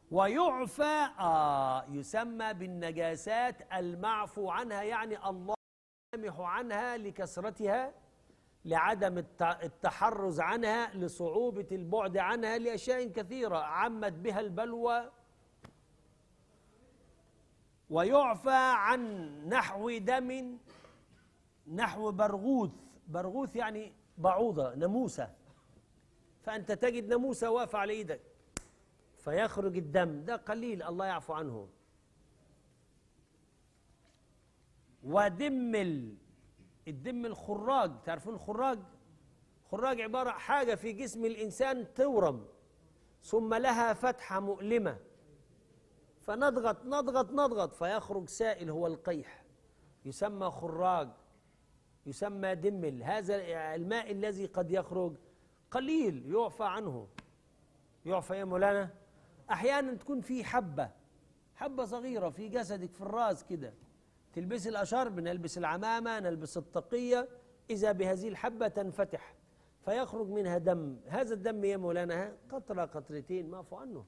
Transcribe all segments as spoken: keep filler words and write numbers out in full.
ويعفى آه يسمى بالنجاسات المعفو عنها، يعني الله يسامح عنها لكثرتها، لعدم التحرز عنها، لصعوبة البعد عنها، لأشياء كثيرة عمت بها البلوى. ويعفى عن نحو دم، نحو برغوث، برغوث يعني بعوضة، ناموسة، فأنت تجد ناموسة واقفة على إيدك فيخرج الدم، ده قليل الله يعفو عنه. ودم الدم الخراج، تعرفون الخراج؟ خراج عبارة حاجة في جسم الإنسان تورم ثم لها فتحة مؤلمة، فنضغط نضغط نضغط فيخرج سائل، هو القيح، يسمى خراج، يسمى دمل. هذا الماء الذي قد يخرج قليل يعفى عنه. يعفى يا مولانا. أحيانا تكون في حبة حبة صغيرة في جسدك في الرأس كده، تلبس الأشرب، نلبس العمامة، نلبس الطاقية، إذا بهذه الحبة تنفتح فيخرج منها دم. هذا الدم يا مولانا قطرة قطرتين معفو عنه،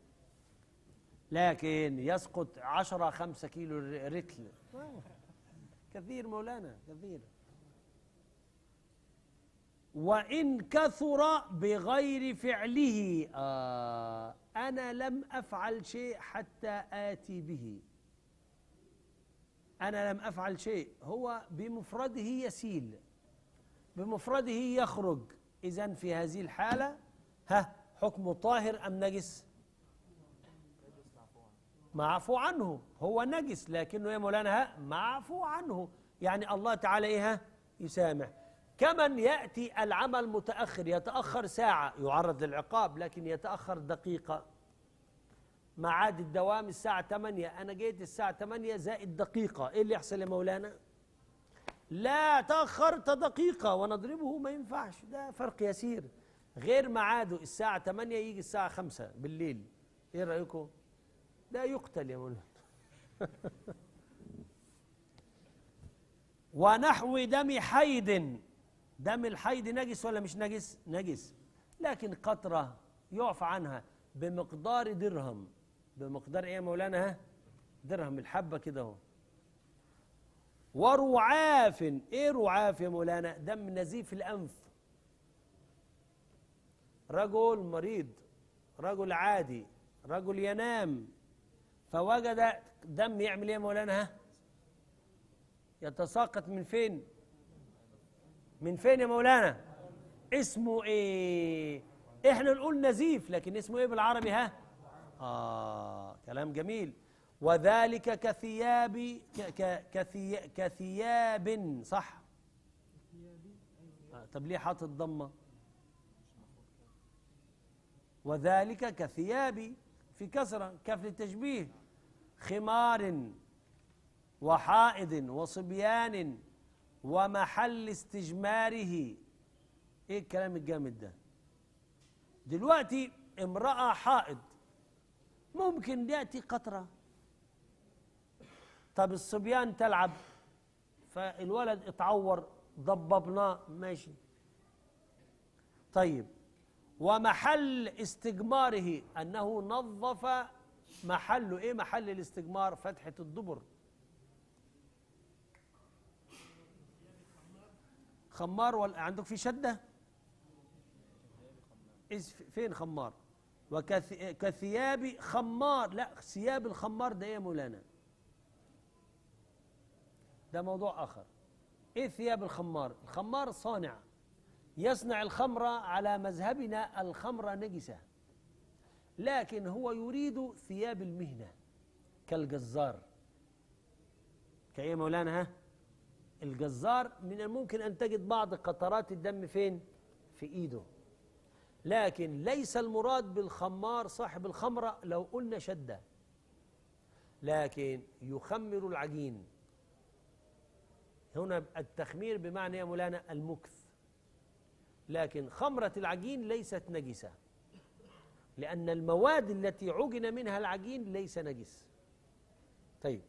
لكن يسقط عشرة خمسة كيلو رتل، كثير مولانا كثير. وإن كثر بغير فعله، آه أنا لم أفعل شيء حتى آتي به، أنا لم أفعل شيء، هو بمفرده يسيل، بمفرده يخرج. إذن في هذه الحالة ها حكم طاهر أم نجس؟ معفو عنه، هو نجس لكنه يا مولانا ها معفو عنه، يعني الله تعالى إيه يسامح. كمن يأتي العمل متأخر، يتأخر ساعة يعرض للعقاب، لكن يتأخر دقيقة. ميعاد الدوام الساعة ثمانية، أنا جيت الساعة ثمانية زائد دقيقة، إيه اللي يحصل يا مولانا؟ لا تأخرت دقيقة ونضربه، ما ينفعش، ده فرق يسير. غير ميعاده الساعة ثمانية يجي الساعة خمسة بالليل، إيه رأيكم؟ ده يقتل يا مولانا. ونحو دم حيض، دم الحيض نجس ولا مش نجس؟ نجس، لكن قطرة يعفى عنها بمقدار درهم. بمقدار ايه يا مولانا؟ ها درهم، الحبة كده اهو. ورعاف، ايه رعاف يا مولانا؟ دم نزيف الأنف، رجل مريض، رجل عادي، رجل ينام فوجد دم، يعمل ايه يا مولانا؟ ها يتساقط من فين؟ من فين يا مولانا؟ اسمه ايه؟ احنا نقول نزيف، لكن اسمه ايه بالعربي؟ ها آه كلام جميل. وذلك كثياب، كثي كثياب، صح؟ آه طب ليه حاطط ضمه؟ وذلك كثياب في كسرة، كف للتشبيه. خمار وحائض وصبيان ومحل استجماره. ايه الكلام الجامد ده؟ دلوقتي امرأة حائض ممكن يأتي قطرة، طب الصبيان تلعب فالولد اتعور ضببناه، ماشي طيب. ومحل استجماره أنه نظف محله، ايه محل الاستجمار؟ فتحة الدبر. خمار ولا عندك في شدة؟ فين خمار؟ وكثياب خمار، لا ثياب الخمار ده ايه يا مولانا؟ ده موضوع آخر. ايه ثياب الخمار؟ الخمار صانع يصنع الخمر، على مذهبنا الخمر نجسة، لكن هو يريد ثياب المهنة كالجزار. كايه مولانا؟ ها الجزار من الممكن أن تجد بعض قطرات الدم فين؟ في إيده، لكن ليس المراد بالخمار صاحب الخمرة لو قلنا شدة، لكن يخمر العجين. هنا التخمير بمعنى يا مولانا المكث، لكن خمرة العجين ليست نجسة، لأن المواد التي عجن منها العجين ليس نجس. طيب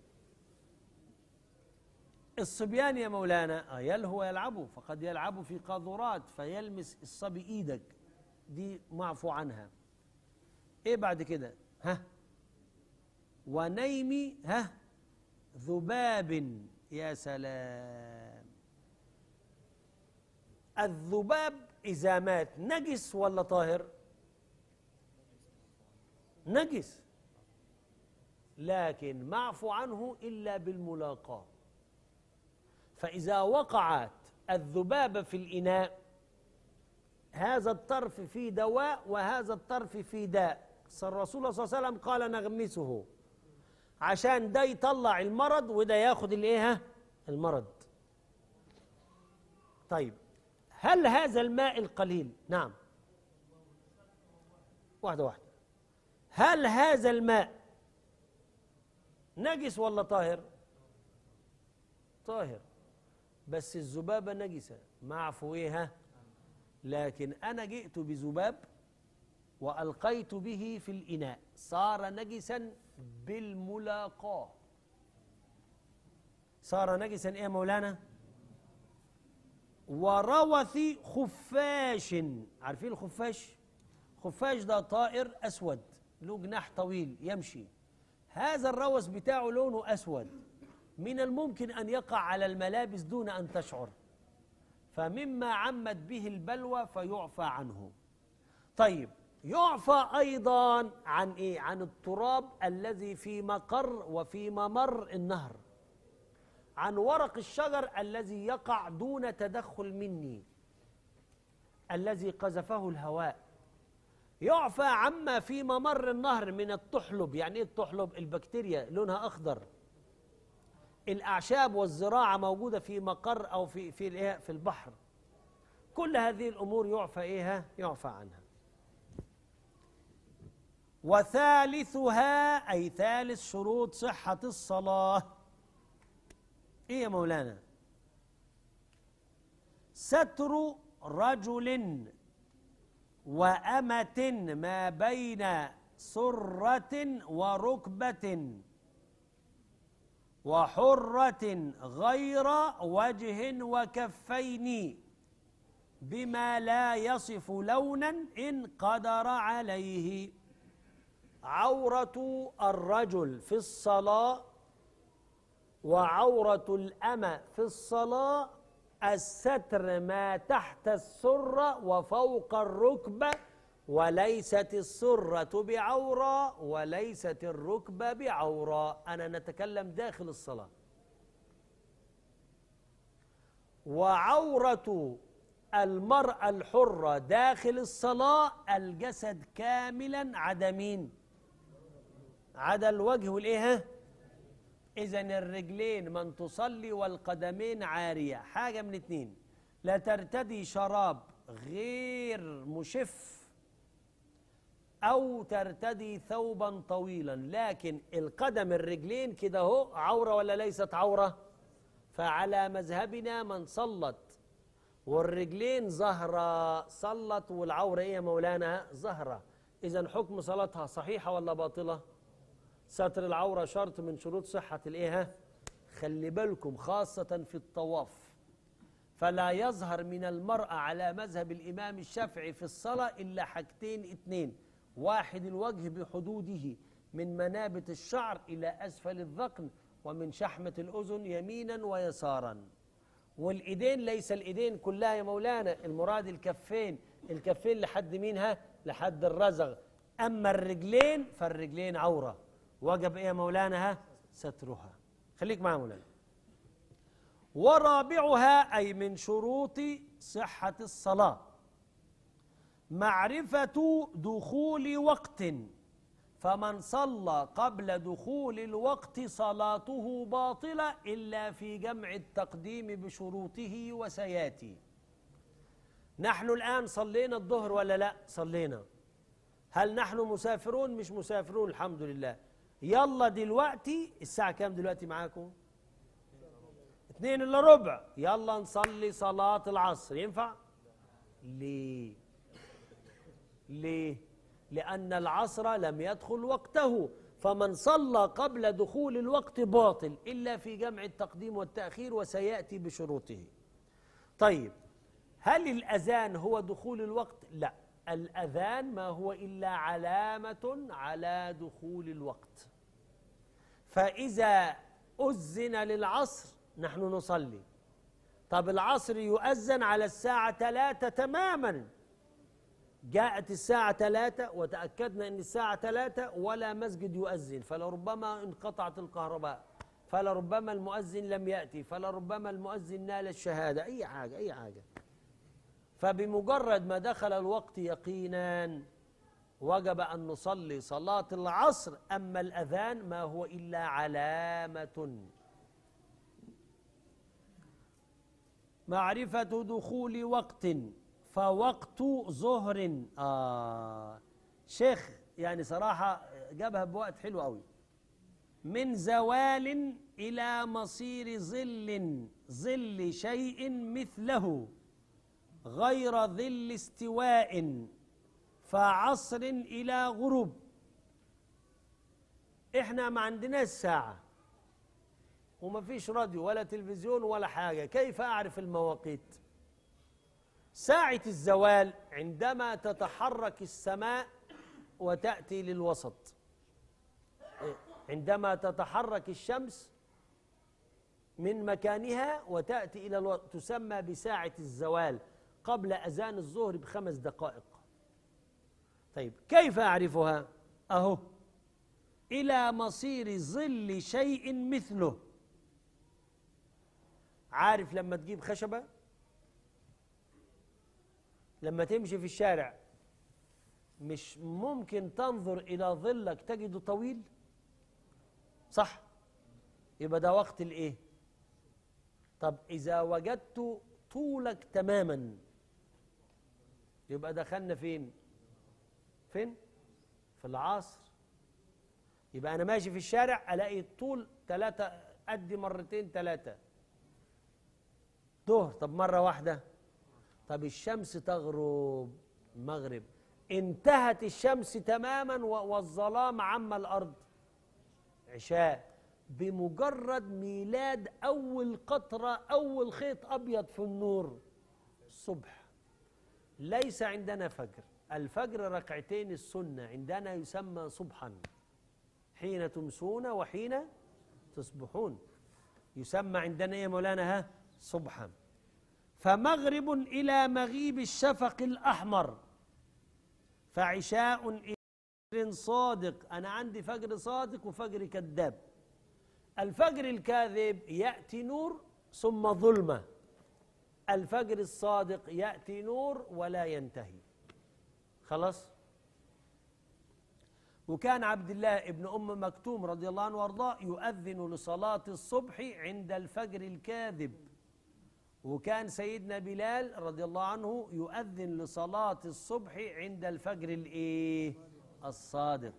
الصبيان يا مولانا يلهو يلعبوا، فقد يلعبوا في قاذورات فيلمس الصبي ايدك، دي معفو عنها. ايه بعد كده؟ ها ونيم ها ذباب. يا سلام. الذباب إذا مات نجس ولا طاهر؟ نجس، لكن معفو عنه إلا بالملاقاة. فإذا وقعت الذبابة في الإناء، هذا الطرف فيه دواء وهذا الطرف فيه داء. الرسول صلى الله عليه وسلم قال نغمسه، عشان ده يطلع المرض وده ياخد الايه المرض. طيب هل هذا الماء القليل، نعم واحدة واحدة، هل هذا الماء نجس ولا طاهر؟ طاهر، بس الذبابة نجسة معفو ايه. لكن أنا جئت بذباب وألقيت به في الإناء، صار نجسا بالملاقاة. صار نجسا ايه يا مولانا؟ وروث خفاش. عارفين الخفاش؟ خفاش ده طائر أسود له جناح طويل يمشي، هذا الروث بتاعه لونه أسود، من الممكن أن يقع على الملابس دون أن تشعر، فمما عمت به البلوى فيعفى عنه. طيب يعفى أيضا عن إيه؟ عن التراب الذي في مقر وفي ممر النهر، عن ورق الشجر الذي يقع دون تدخل مني، الذي قذفه الهواء. يعفى عما في ممر النهر من التحلب. يعني إيه التحلب؟ البكتيريا لونها أخضر، الأعشاب والزراعة موجودة في مقر أو في في في البحر. كل هذه الأمور يعفى إيه؟ يعفى عنها. وثالثها أي ثالث شروط صحة الصلاة إيه يا مولانا؟ ستر رجل وأمة ما بين سرة وركبة وحرة غير وجه وكفين بما لا يصف لونا إن قدر عليه. عورة الرجل في الصلاة وعورة الأمة في الصلاة الستر ما تحت السرة وفوق الركبة، وليست السرة بعورة وليست الركبة بعورة. أنا نتكلم داخل الصلاة. وعورة المرأة الحرة داخل الصلاة الجسد كاملا عدا مين؟ عدا الوجه والإيه؟ إذن الرجلين من تصلي والقدمين عارية، حاجة من اتنين، لا ترتدي شراب غير مشف أو ترتدي ثوبا طويلا، لكن القدم الرجلين كده هو عورة ولا ليست عورة؟ فعلى مذهبنا من صلت والرجلين زهرة صلت والعورة إيه يا مولانا؟ زهرة. إذن حكم صلاتها صحيحة ولا باطلة؟ ستر العورة شرط من شروط صحة الإيه؟ خلي بالكم خاصة في الطواف، فلا يظهر من المرأة على مذهب الإمام الشافعي في الصلاة إلا حاجتين اتنين: واحد الوجه بحدوده من منابت الشعر إلى أسفل الذقن ومن شحمة الأذن يمينا ويسارا. والإيدين ليس الإيدين كلها يا مولانا، المراد الكفين، الكفين لحد مينها؟ لحد الرزغ. أما الرجلين فالرجلين عورة، وجب إيه يا مولانا؟ سترها. خليك معايا مولانا. ورابعها أي من شروط صحة الصلاة معرفة دخول وقت، فمن صلى قبل دخول الوقت صلاته باطلة إلا في جمع التقديم بشروطه وسياتي. نحن الآن صلينا الظهر ولا لا؟ صلينا. هل نحن مسافرون؟ مش مسافرون الحمد لله. يلا دلوقتي الساعة كام دلوقتي معاكم؟ اتنين الا ربع. يلا نصلي صلاة العصر، ينفع؟ ليه؟ ليه؟ لأن العصر لم يدخل وقته، فمن صلى قبل دخول الوقت باطل إلا في جمع التقديم والتأخير وسيأتي بشروطه. طيب هل الأذان هو دخول الوقت؟ لا، الأذان ما هو إلا علامة على دخول الوقت. فإذا أذن للعصر نحن نصلي. طب العصر يؤذن على الساعة ثلاثة تماما، جاءت الساعة ثلاثة وتأكدنا أن الساعة ثلاثة ولا مسجد يؤذن، فلربما انقطعت الكهرباء، فلربما المؤذن لم يأتي، فلربما المؤذن نال الشهادة، أي حاجة أي حاجة. فبمجرد ما دخل الوقت يقينا وجب أن نصلي صلاة العصر. أما الأذان ما هو إلا علامة. معرفة دخول وقت، فوقت ظهر. آه شيخ يعني صراحة جابها بوقت حلو قوي. من زوال إلى مصير ظل، ظل شيء مثله غير ظل استواء، فعصر إلى غروب. إحنا ما عندناش ساعة وما فيش راديو ولا تلفزيون ولا حاجة، كيف أعرف المواقيت؟ ساعة الزوال عندما تتحرك السماء وتأتي للوسط، عندما تتحرك الشمس من مكانها وتأتي إلى الوسط تسمى بساعة الزوال قبل أذان الظهر بخمس دقائق. طيب كيف أعرفها؟ أهو إلى مصير ظل شيء مثله. عارف لما تجيب خشبة، لما تمشي في الشارع مش ممكن تنظر إلى ظلك تجده طويل، صح؟ يبقى ده وقت الإيه؟ طب إذا وجدت طولك تماما يبقى دخلنا فين؟ فين؟ في العصر. يبقى أنا ماشي في الشارع ألاقي الطول ثلاثة، أدي مرتين ثلاثة ظهر، طب مرة واحدة. طب الشمس تغرب مغرب، انتهت الشمس تماما والظلام عم الأرض، عشاء. بمجرد ميلاد أول قطرة أول خيط أبيض في النور الصبح. ليس عندنا فجر، الفجر ركعتين السنة عندنا يسمى صبحا، حين تمسون وحين تصبحون يسمى عندنا يا مولانا ها صبحا. فمغرب إلى مغيب الشفق الأحمر، فعشاء إلى فجر صادق. أنا عندي فجر صادق وفجر كذاب. الفجر الكاذب يأتي نور ثم ظلمة، الفجر الصادق يأتي نور ولا ينتهي. خلاص. وكان عبد الله ابن أم مكتوم رضي الله عنه وارضاه يؤذن لصلاة الصبح عند الفجر الكاذب، وكان سيدنا بلال رضي الله عنه يؤذن لصلاة الصبح عند الفجر الايه الصادق.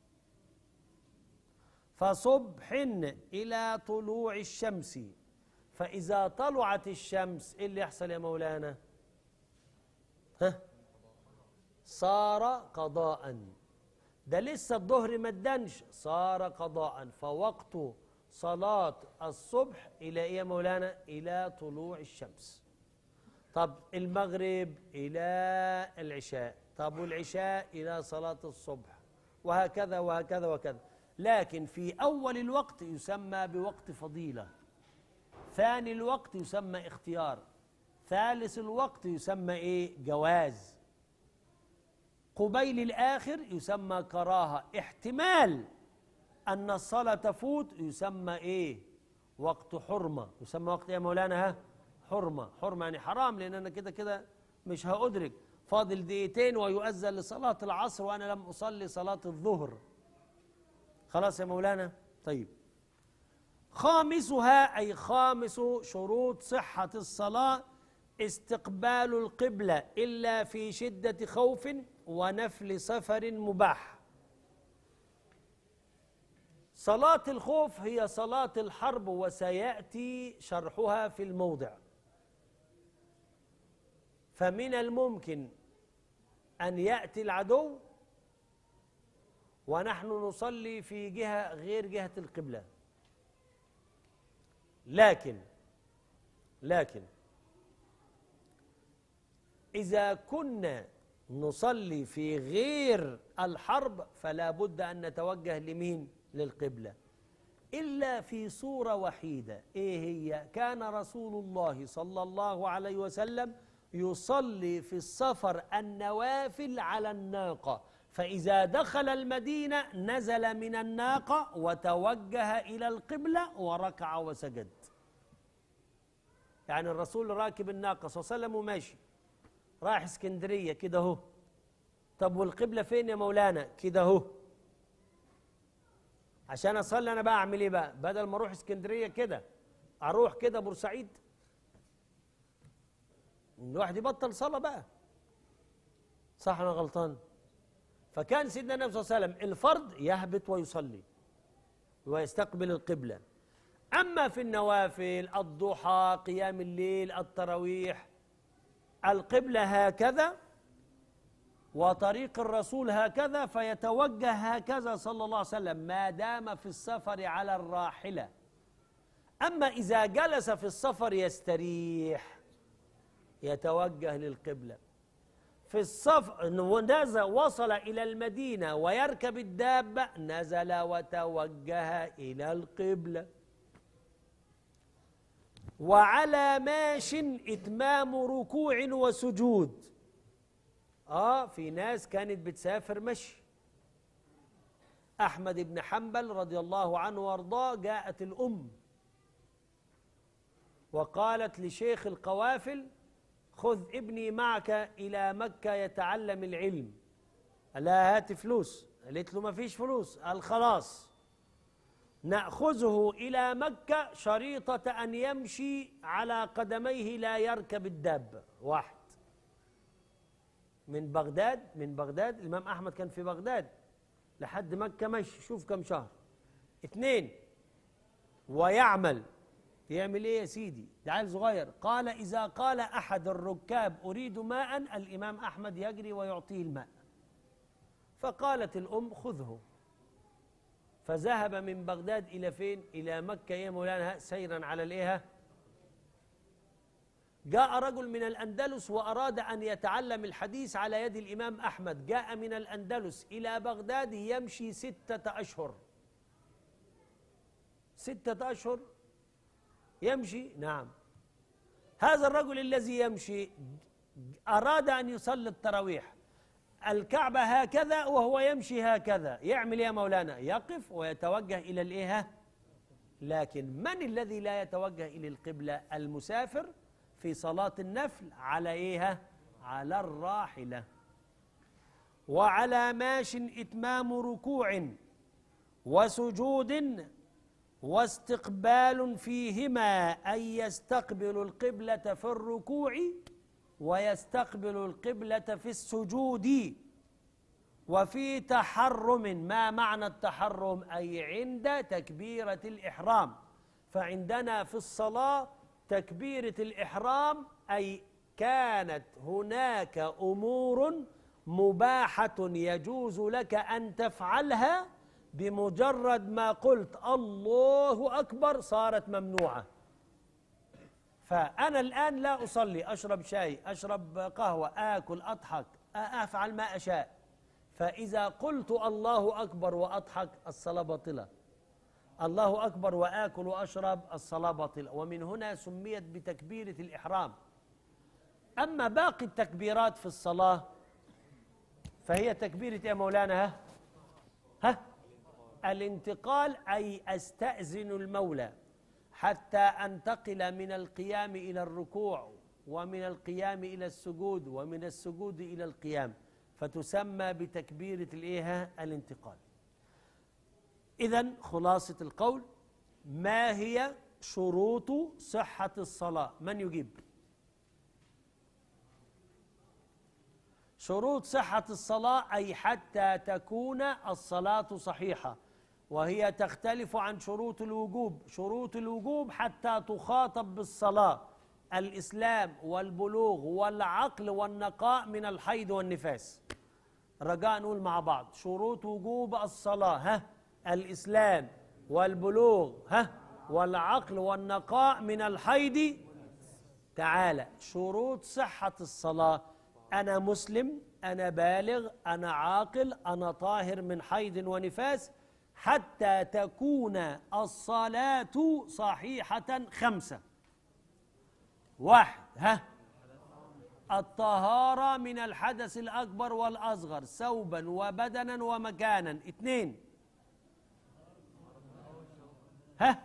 فصبح إلى طلوع الشمس، فإذا طلعت الشمس إيه اللي يحصل يا مولانا؟ ها؟ صار قضاء. ده لسه الظهر ما ادنش، صار قضاء. فوقت صلاة الصبح إلى إيه يا مولانا؟ إلى طلوع الشمس. طب المغرب إلى العشاء، طب والعشاء إلى صلاة الصبح، وهكذا وهكذا وكذا. لكن في أول الوقت يسمى بوقت فضيلة، ثاني الوقت يسمى اختيار، ثالث الوقت يسمى إيه؟ جواز، قبيل الآخر يسمى كراهة، احتمال أن الصلاة تفوت يسمى إيه؟ وقت حرمة. يسمى وقت يا مولانا ها؟ حرمة. حرمة يعني حرام، لأن أنا كده كده مش هأدرك، فاضل دقيقتين ويؤذن لصلاة العصر وأنا لم أصلي صلاة الظهر. خلاص يا مولانا؟ طيب. خامسها أي خامس شروط صحة الصلاة استقبال القبلة إلا في شدة خوف ونفل سفر مباح. صلاة الخوف هي صلاة الحرب، وسيأتي شرحها في الموضع. فمن الممكن أن يأتي العدو ونحن نصلي في جهة غير جهة القبلة، لكن لكن إذا كنا نصلي في غير الحرب فلا بد أن نتوجه لمين؟ للقبلة. إلا في صورة وحيدة. إيه هي؟ كان رسول الله صلى الله عليه وسلم يصلي في السفر النوافل على الناقة، فإذا دخل المدينة نزل من الناقة وتوجه إلى القبلة وركع وسجد. يعني الرسول راكب الناقة صلى الله عليه وسلم وماشي رايح اسكندرية كده اهو. طب والقبلة فين يا مولانا؟ كده اهو. عشان اصلي انا بقى اعمل ايه بقى؟ بدل ما اروح اسكندرية كده اروح كده بورسعيد؟ الواحد يبطل صلاة بقى، صح ولا غلطان؟ فكان سيدنا النبي صلى الله عليه وسلم الفرض يهبط ويصلي ويستقبل القبلة. أما في النوافل الضحى، قيام الليل، التراويح، القبلة هكذا وطريق الرسول هكذا، فيتوجه هكذا صلى الله عليه وسلم ما دام في السفر على الراحلة. أما إذا جلس في السفر يستريح يتوجه للقبلة. في السفر نزل وصل إلى المدينة ويركب الدابة نزل وتوجه إلى القبلة. وعلى ماش إتمام ركوع وسجود. آه في ناس كانت بتسافر مشي. أحمد بن حنبل رضي الله عنه وارضاه جاءت الأم وقالت لشيخ القوافل خذ ابني معك إلى مكة يتعلم العلم. قال لها هات فلوس. قالت له ما فيش فلوس. قال خلاص نأخذه إلى مكة شريطة أن يمشي على قدميه لا يركب الدابة. واحد من بغداد، من بغداد الإمام أحمد كان في بغداد لحد مكة مشي، شوف كم شهر. اثنين ويعمل. يعمل ايه يا سيدي؟ ده عيل صغير. قال إذا قال أحد الركاب أريد ماء الإمام أحمد يجري ويعطيه الماء. فقالت الأم خذه. فذهب من بغداد إلى فين؟ إلى مكة يا مولانا سيرا على الإيه؟ جاء رجل من الأندلس وأراد أن يتعلم الحديث على يد الإمام أحمد. جاء من الأندلس إلى بغداد يمشي ستة أشهر. ستة أشهر يمشي. نعم. هذا الرجل الذي يمشي أراد أن يصلي التراويح، الكعبة هكذا وهو يمشي هكذا، يعمل يا مولانا؟ يقف ويتوجه إلى الإيه؟ لكن من الذي لا يتوجه إلى القبلة؟ المسافر في صلاة النفل على إيه؟ على الراحلة. وعلى ماش إتمام ركوع وسجود واستقبال فيهما، أي يستقبل القبلة في الركوع ويستقبل القبلة في السجود. وفي تحرم. ما معنى التحرم؟ أي عند تكبيرة الإحرام. فعندنا في الصلاة تكبيرة الإحرام أي كانت هناك أمور مباحة يجوز لك أن تفعلها، بمجرد ما قلت الله أكبر صارت ممنوعة. فأنا الآن لا أصلي، أشرب شاي، أشرب قهوة، آكل، أضحك، أفعل ما أشاء. فإذا قلت الله أكبر وأضحك الصلاة باطلة، الله أكبر وآكل وأشرب الصلاة باطلة. ومن هنا سميت بتكبيرة الإحرام. أما باقي التكبيرات في الصلاة فهي تكبيرة يا مولانا ها ها الانتقال، أي أستأذن المولى حتى أنتقل من القيام إلى الركوع ومن القيام إلى السجود ومن السجود إلى القيام، فتسمى بتكبيرة الإيه؟ الانتقال. إذن خلاصة القول، ما هي شروط صحة الصلاة؟ من يجيب؟ شروط صحة الصلاة أي حتى تكون الصلاة صحيحة، وهي تختلف عن شروط الوجوب. شروط الوجوب حتى تخاطب بالصلاة الإسلام والبلوغ والعقل والنقاء من الحيض والنفاس. رجاء نقول مع بعض شروط وجوب الصلاة: ها الإسلام والبلوغ ها والعقل والنقاء من الحيض. تعالى شروط صحة الصلاة: أنا مسلم، أنا بالغ، أنا عاقل، أنا طاهر من حيض ونفاس، حتى تكون الصلاة صحيحة خمسة. واحد، ها، الطهارة من الحدث الأكبر والأصغر ثوبا وبدنا ومكانا. اثنين، ها،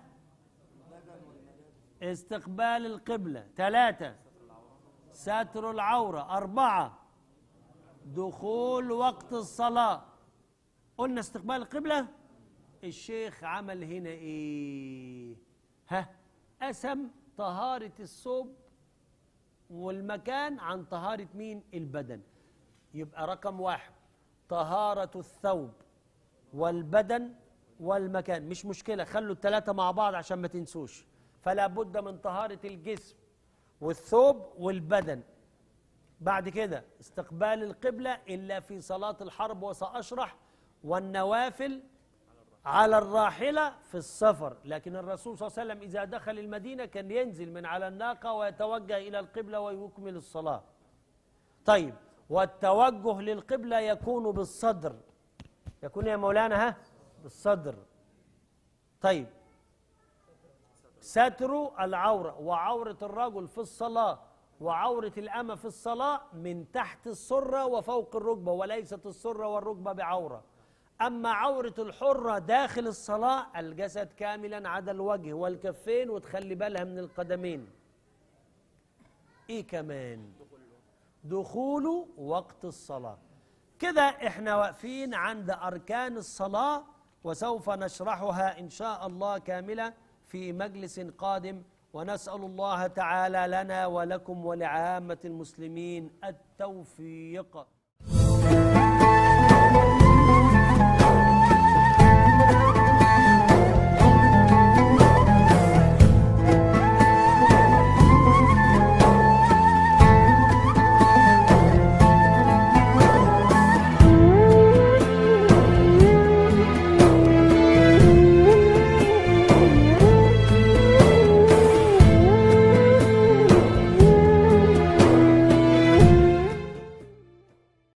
استقبال القبلة. ثلاثة، ستر العورة. أربعة، دخول وقت الصلاة. قلنا استقبال القبلة. الشيخ عمل هنا ايه؟ ها، قسم طهارة الثوب والمكان عن طهارة مين؟ البدن. يبقى رقم واحد طهارة الثوب والبدن والمكان. مش مشكلة، خلوا الثلاثة مع بعض عشان ما تنسوش. فلا بد من طهارة الجسم والثوب والبدن. بعد كده استقبال القبلة إلا في صلاة الحرب وسأشرح، والنوافل على الراحلة في السفر. لكن الرسول صلى الله عليه وسلم إذا دخل المدينة كان ينزل من على الناقة ويتوجه إلى القبلة ويكمل الصلاة. طيب، والتوجه للقبلة يكون بالصدر. يكون يا مولانا ها بالصدر. طيب، ستر العورة، وعورة الرجل في الصلاة وعورة الأمة في الصلاة من تحت السرة وفوق الركبة، وليست السرة والركبة بعورة. أما عورة الحرة داخل الصلاة الجسد كاملا عدا الوجه والكفين، وتخلي بالها من القدمين. إيه كمان؟ دخول وقت الصلاة. كده إحنا واقفين عند أركان الصلاة، وسوف نشرحها إن شاء الله كاملة في مجلس قادم. ونسأل الله تعالى لنا ولكم ولعامة المسلمين التوفيق.